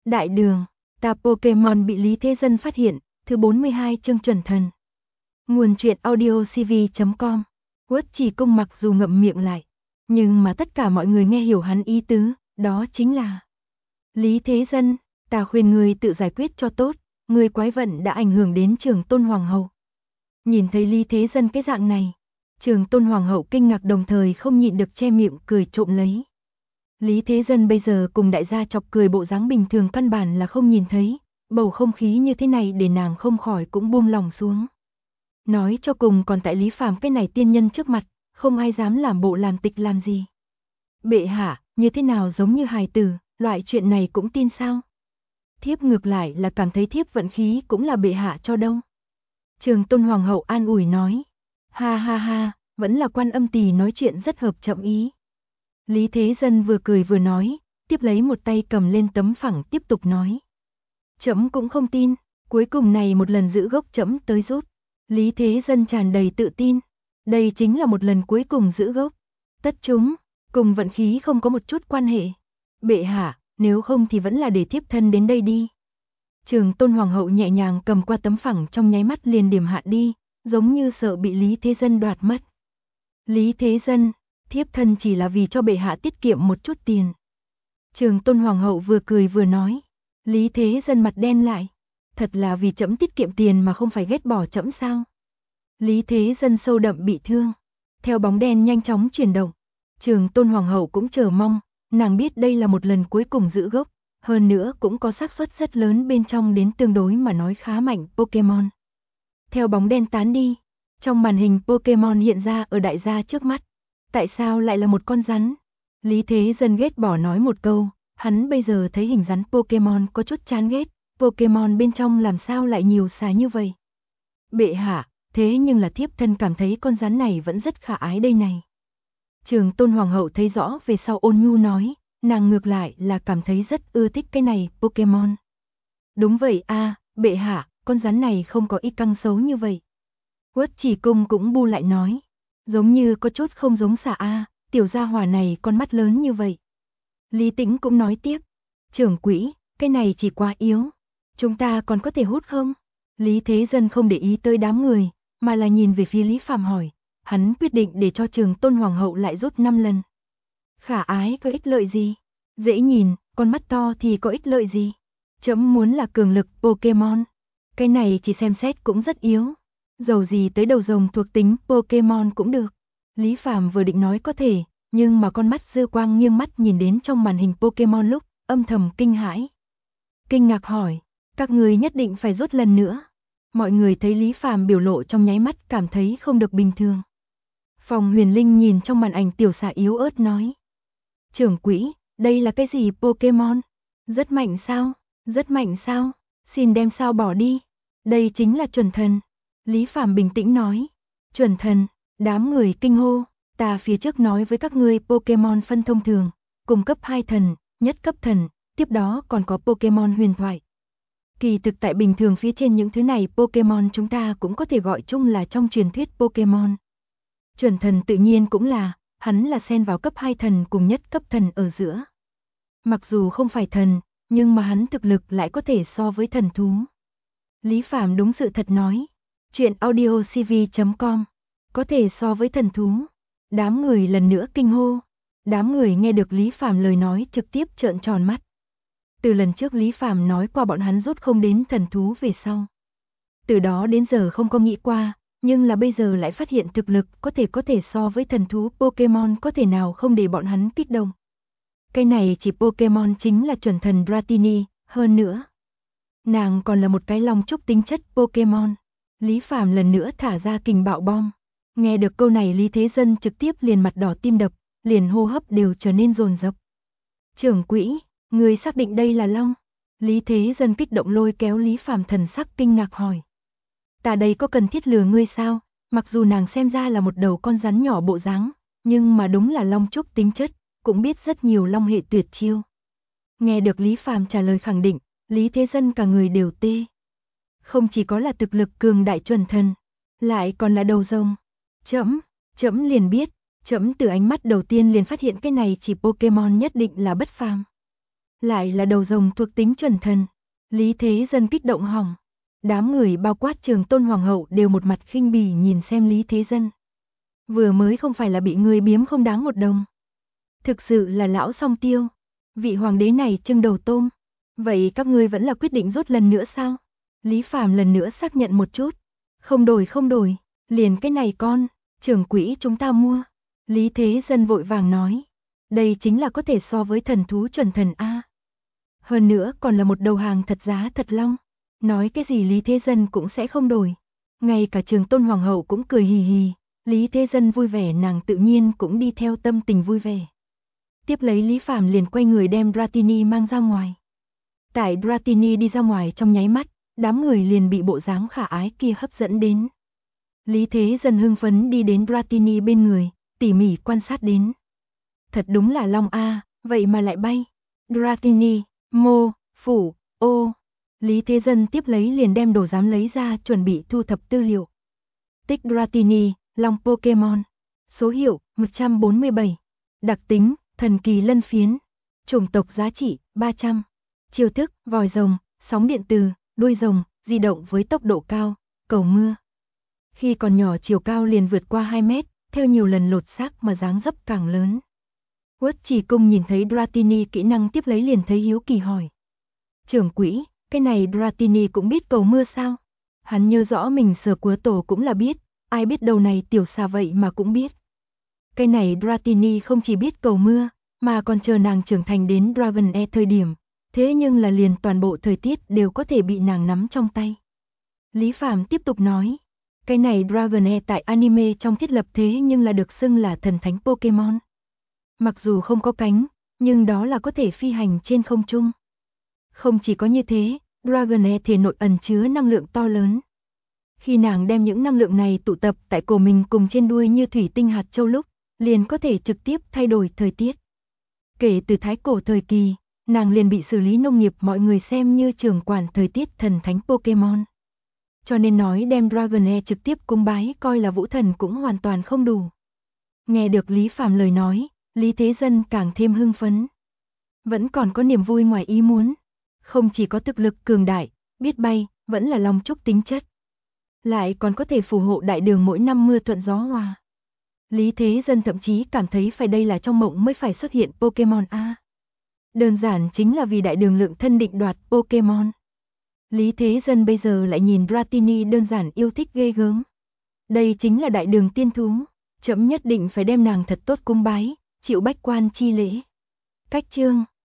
Đại đường, ta Pokemon bị Lý Thế Dân phát hiện, thứ 42 chương chuẩn thần. Nguồn truyện audiocv.com. Quất Chỉ Công mặc dù ngậm miệng lại, nhưng mà tất cả mọi người nghe hiểu hắn ý tứ, đó chính là: Lý Thế Dân, ta khuyên ngươi tự giải quyết cho tốt, ngươi quái vận đã ảnh hưởng đến Trường Tôn Hoàng hậu. Nhìn thấy Lý Thế Dân cái dạng này, Trường Tôn Hoàng hậu kinh ngạc đồng thời không nhịn được che miệng cười trộm lấy. Lý Thế Dân bây giờ cùng đại gia chọc cười bộ dáng bình thường căn bản là không nhìn thấy, bầu không khí như thế này để nàng không khỏi cũng buông lòng xuống. Nói cho cùng còn tại Lý Phàm cái này tiên nhân trước mặt, không ai dám làm bộ làm tịch làm gì. Bệ hạ, như thế nào giống như hài tử, loại chuyện này cũng tin sao? Thiếp ngược lại là cảm thấy thiếp vận khí cũng là bệ hạ cho đâu. Trường Tôn Hoàng hậu an ủi nói. Ha ha ha, vẫn là Quan Âm Tỳ nói chuyện rất hợp chậm ý. Lý Thế Dân vừa cười vừa nói, tiếp lấy một tay cầm lên tấm phẳng tiếp tục nói. Trẫm cũng không tin, cuối cùng này một lần giữ gốc trẫm tới rút. Lý Thế Dân tràn đầy tự tin, đây chính là một lần cuối cùng giữ gốc. Tất chúng, cùng vận khí không có một chút quan hệ. Bệ hạ, nếu không thì vẫn là để thiếp thân đến đây đi. Trường Tôn Hoàng hậu nhẹ nhàng cầm qua tấm phẳng trong nháy mắt liền điểm hạ đi, giống như sợ bị Lý Thế Dân đoạt mất. Lý Thế Dân, thiếp thân chỉ là vì cho bệ hạ tiết kiệm một chút tiền. Trường Tôn Hoàng hậu vừa cười vừa nói. Lý Thế Dân mặt đen lại. Thật là vì trẫm tiết kiệm tiền mà không phải ghét bỏ trẫm sao? Lý Thế Dân sâu đậm bị thương. Theo bóng đen nhanh chóng chuyển động. Trường Tôn Hoàng hậu cũng chờ mong, nàng biết đây là một lần cuối cùng giữ gốc, hơn nữa cũng có xác suất rất lớn bên trong đến tương đối mà nói khá mạnh Pokemon. Theo bóng đen tán đi, trong màn hình Pokemon hiện ra ở đại gia trước mắt. Tại sao lại là một con rắn? Lý Thế Dân ghét bỏ nói một câu, hắn bây giờ thấy hình rắn Pokemon có chút chán ghét, Pokemon bên trong làm sao lại nhiều xà như vậy? Bệ hạ, thế nhưng là thiếp thân cảm thấy con rắn này vẫn rất khả ái đây này. Trường Tôn Hoàng hậu thấy rõ về sau ôn nhu nói, nàng ngược lại là cảm thấy rất ưa thích cái này Pokemon. Đúng vậy a, bệ hạ, con rắn này không có y căng xấu như vậy. Quất Chỉ Công cũng bu lại nói, giống như có chút không giống xà a, tiểu gia hỏa này con mắt lớn như vậy. Lý Tĩnh cũng nói tiếp, trưởng quỹ, cái này chỉ quá yếu, chúng ta còn có thể hút không? Lý Thế Dân không để ý tới đám người, mà là nhìn về phía Lý Phàm hỏi, hắn quyết định để cho Trường Tôn Hoàng hậu lại rút 5 lần. Khả ái có ích lợi gì? Dễ nhìn, con mắt to thì có ích lợi gì? Trẫm muốn là cường lực Pokemon. Cái này chỉ xem xét cũng rất yếu. Dầu gì tới đầu rồng thuộc tính Pokemon cũng được. Lý Phàm vừa định nói có thể, nhưng mà con mắt dư quang nghiêng mắt nhìn đến trong màn hình Pokemon lúc, âm thầm kinh hãi. Kinh ngạc hỏi, các người nhất định phải rút lần nữa. Mọi người thấy Lý Phàm biểu lộ trong nháy mắt cảm thấy không được bình thường. Phòng Huyền Linh nhìn trong màn ảnh tiểu xà yếu ớt nói. Trưởng quỹ, đây là cái gì Pokemon? Rất mạnh sao? Rất mạnh sao? Xin đem sao bỏ đi. Đây chính là chuẩn thần. Lý Phàm bình tĩnh nói. Chuẩn thần, đám người kinh hô. Ta phía trước nói với các ngươi Pokemon phân thông thường, cùng cấp 2 thần, nhất cấp thần, tiếp đó còn có Pokemon huyền thoại. Kỳ thực tại bình thường phía trên những thứ này Pokemon chúng ta cũng có thể gọi chung là trong truyền thuyết Pokemon. Chuẩn thần tự nhiên cũng là, hắn là xen vào cấp 2 thần cùng nhất cấp thần ở giữa. Mặc dù không phải thần, nhưng mà hắn thực lực lại có thể so với thần thú. Lý Phàm đúng sự thật nói. Chuyện audiocv.com. Có thể so với thần thú. Đám người lần nữa kinh hô. Đám người nghe được Lý Phàm lời nói trực tiếp trợn tròn mắt. Từ lần trước Lý Phàm nói qua bọn hắn rút không đến thần thú về sau. Từ đó đến giờ không có nghĩ qua, nhưng là bây giờ lại phát hiện thực lực có thể so với thần thú Pokemon, có thể nào không để bọn hắn kích động. Cái này chỉ Pokemon chính là chuẩn thần Dratini, hơn nữa. Nàng còn là một cái long trúc tính chất Pokemon. Lý Phàm lần nữa thả ra kình bạo bom. Nghe được câu này Lý Thế Dân trực tiếp liền mặt đỏ tim đập, liền hô hấp đều trở nên dồn dập. Trưởng quỹ, người xác định đây là long? Lý Thế Dân kích động lôi kéo Lý Phàm, thần sắc kinh ngạc hỏi. Ta đây có cần thiết lừa ngươi sao? Mặc dù nàng xem ra là một đầu con rắn nhỏ bộ dáng, nhưng mà đúng là long trúc tính chất, cũng biết rất nhiều long hệ tuyệt chiêu. Nghe được Lý Phàm trả lời khẳng định, Lý Thế Dân cả người đều tê. Không chỉ có là thực lực cường đại chuẩn thần, lại còn là đầu rồng. Trẫm liền biết, trẫm từ ánh mắt đầu tiên liền phát hiện cái này chỉ Pokemon nhất định là bất phàm. Lại là đầu rồng thuộc tính chuẩn thần. Lý Thế Dân kích động hỏng. Đám người bao quát Trường Tôn Hoàng hậu đều một mặt khinh bỉ nhìn xem Lý Thế Dân. Vừa mới không phải là bị người biếm không đáng một đồng. Thực sự là lão song tiêu. Vị hoàng đế này trưng đầu tôm. Vậy các ngươi vẫn là quyết định rút lần nữa sao? Lý Phàm lần nữa xác nhận một chút. Không đổi, liền cái này con, trưởng quỹ chúng ta mua. Lý Thế Dân vội vàng nói. Đây chính là có thể so với thần thú chuẩn thần A. Hơn nữa còn là một đầu hàng thật giá thật long. Nói cái gì Lý Thế Dân cũng sẽ không đổi. Ngay cả Trường Tôn Hoàng hậu cũng cười hì hì. Lý Thế Dân vui vẻ nàng tự nhiên cũng đi theo tâm tình vui vẻ. Tiếp lấy Lý Phàm liền quay người đem Dratini mang ra ngoài. Tại Dratini đi ra ngoài trong nháy mắt, đám người liền bị bộ dáng khả ái kia hấp dẫn đến. Lý Thế Dân hưng phấn đi đến Dratini bên người, tỉ mỉ quan sát đến. Thật đúng là long a, vậy mà lại bay. Dratini, mô, phủ, ô. Lý Thế Dân tiếp lấy liền đem đồ giám lấy ra chuẩn bị thu thập tư liệu. Tích Dratini, long Pokemon. Số hiệu 147. Đặc tính, thần kỳ lân phiến. Chủng tộc giá trị 300. Chiêu thức, vòi rồng, sóng điện từ, đuôi rồng, di động với tốc độ cao, cầu mưa. Khi còn nhỏ chiều cao liền vượt qua 2 mét, theo nhiều lần lột xác mà dáng dấp càng lớn. Quất Trì Cung nhìn thấy Dratini kỹ năng tiếp lấy liền thấy hiếu kỳ hỏi. Trưởng quỹ, cái này Dratini cũng biết cầu mưa sao? Hắn nhớ rõ mình Sở Cúa Tổ cũng là biết, ai biết đầu này tiểu xà vậy mà cũng biết. Cái này Dratini không chỉ biết cầu mưa, mà còn chờ nàng trưởng thành đến Dragonair thời điểm, thế nhưng là liền toàn bộ thời tiết đều có thể bị nàng nắm trong tay. Lý Phàm tiếp tục nói, cái này Dragonair tại anime trong thiết lập thế nhưng là được xưng là thần thánh Pokemon. Mặc dù không có cánh, nhưng đó là có thể phi hành trên không trung. Không chỉ có như thế, Dragonair thể nội ẩn chứa năng lượng to lớn. Khi nàng đem những năng lượng này tụ tập tại cổ mình cùng trên đuôi như thủy tinh hạt châu lúc, liền có thể trực tiếp thay đổi thời tiết. Kể từ thái cổ thời kỳ, nàng liền bị xử lý nông nghiệp mọi người xem như trưởng quản thời tiết thần thánh Pokemon. Cho nên nói đem Dragonair trực tiếp cúng bái coi là vũ thần cũng hoàn toàn không đủ. Nghe được Lý Phàm lời nói, Lý Thế Dân càng thêm hưng phấn. Vẫn còn có niềm vui ngoài ý muốn. Không chỉ có thực lực cường đại, biết bay, vẫn là long trúc tính chất. Lại còn có thể phù hộ đại đường mỗi năm mưa thuận gió hòa. Lý Thế Dân thậm chí cảm thấy phải đây là trong mộng mới phải xuất hiện Pokemon A. Đơn giản chính là vì đại đường lượng thân định đoạt Pokemon. Lý Thế Dân bây giờ lại nhìn Dratini đơn giản yêu thích ghê gớm. Đây chính là đại đường tiên thú, chấm nhất định phải đem nàng thật tốt cúng bái, chịu bách quan chi lễ. Cách chương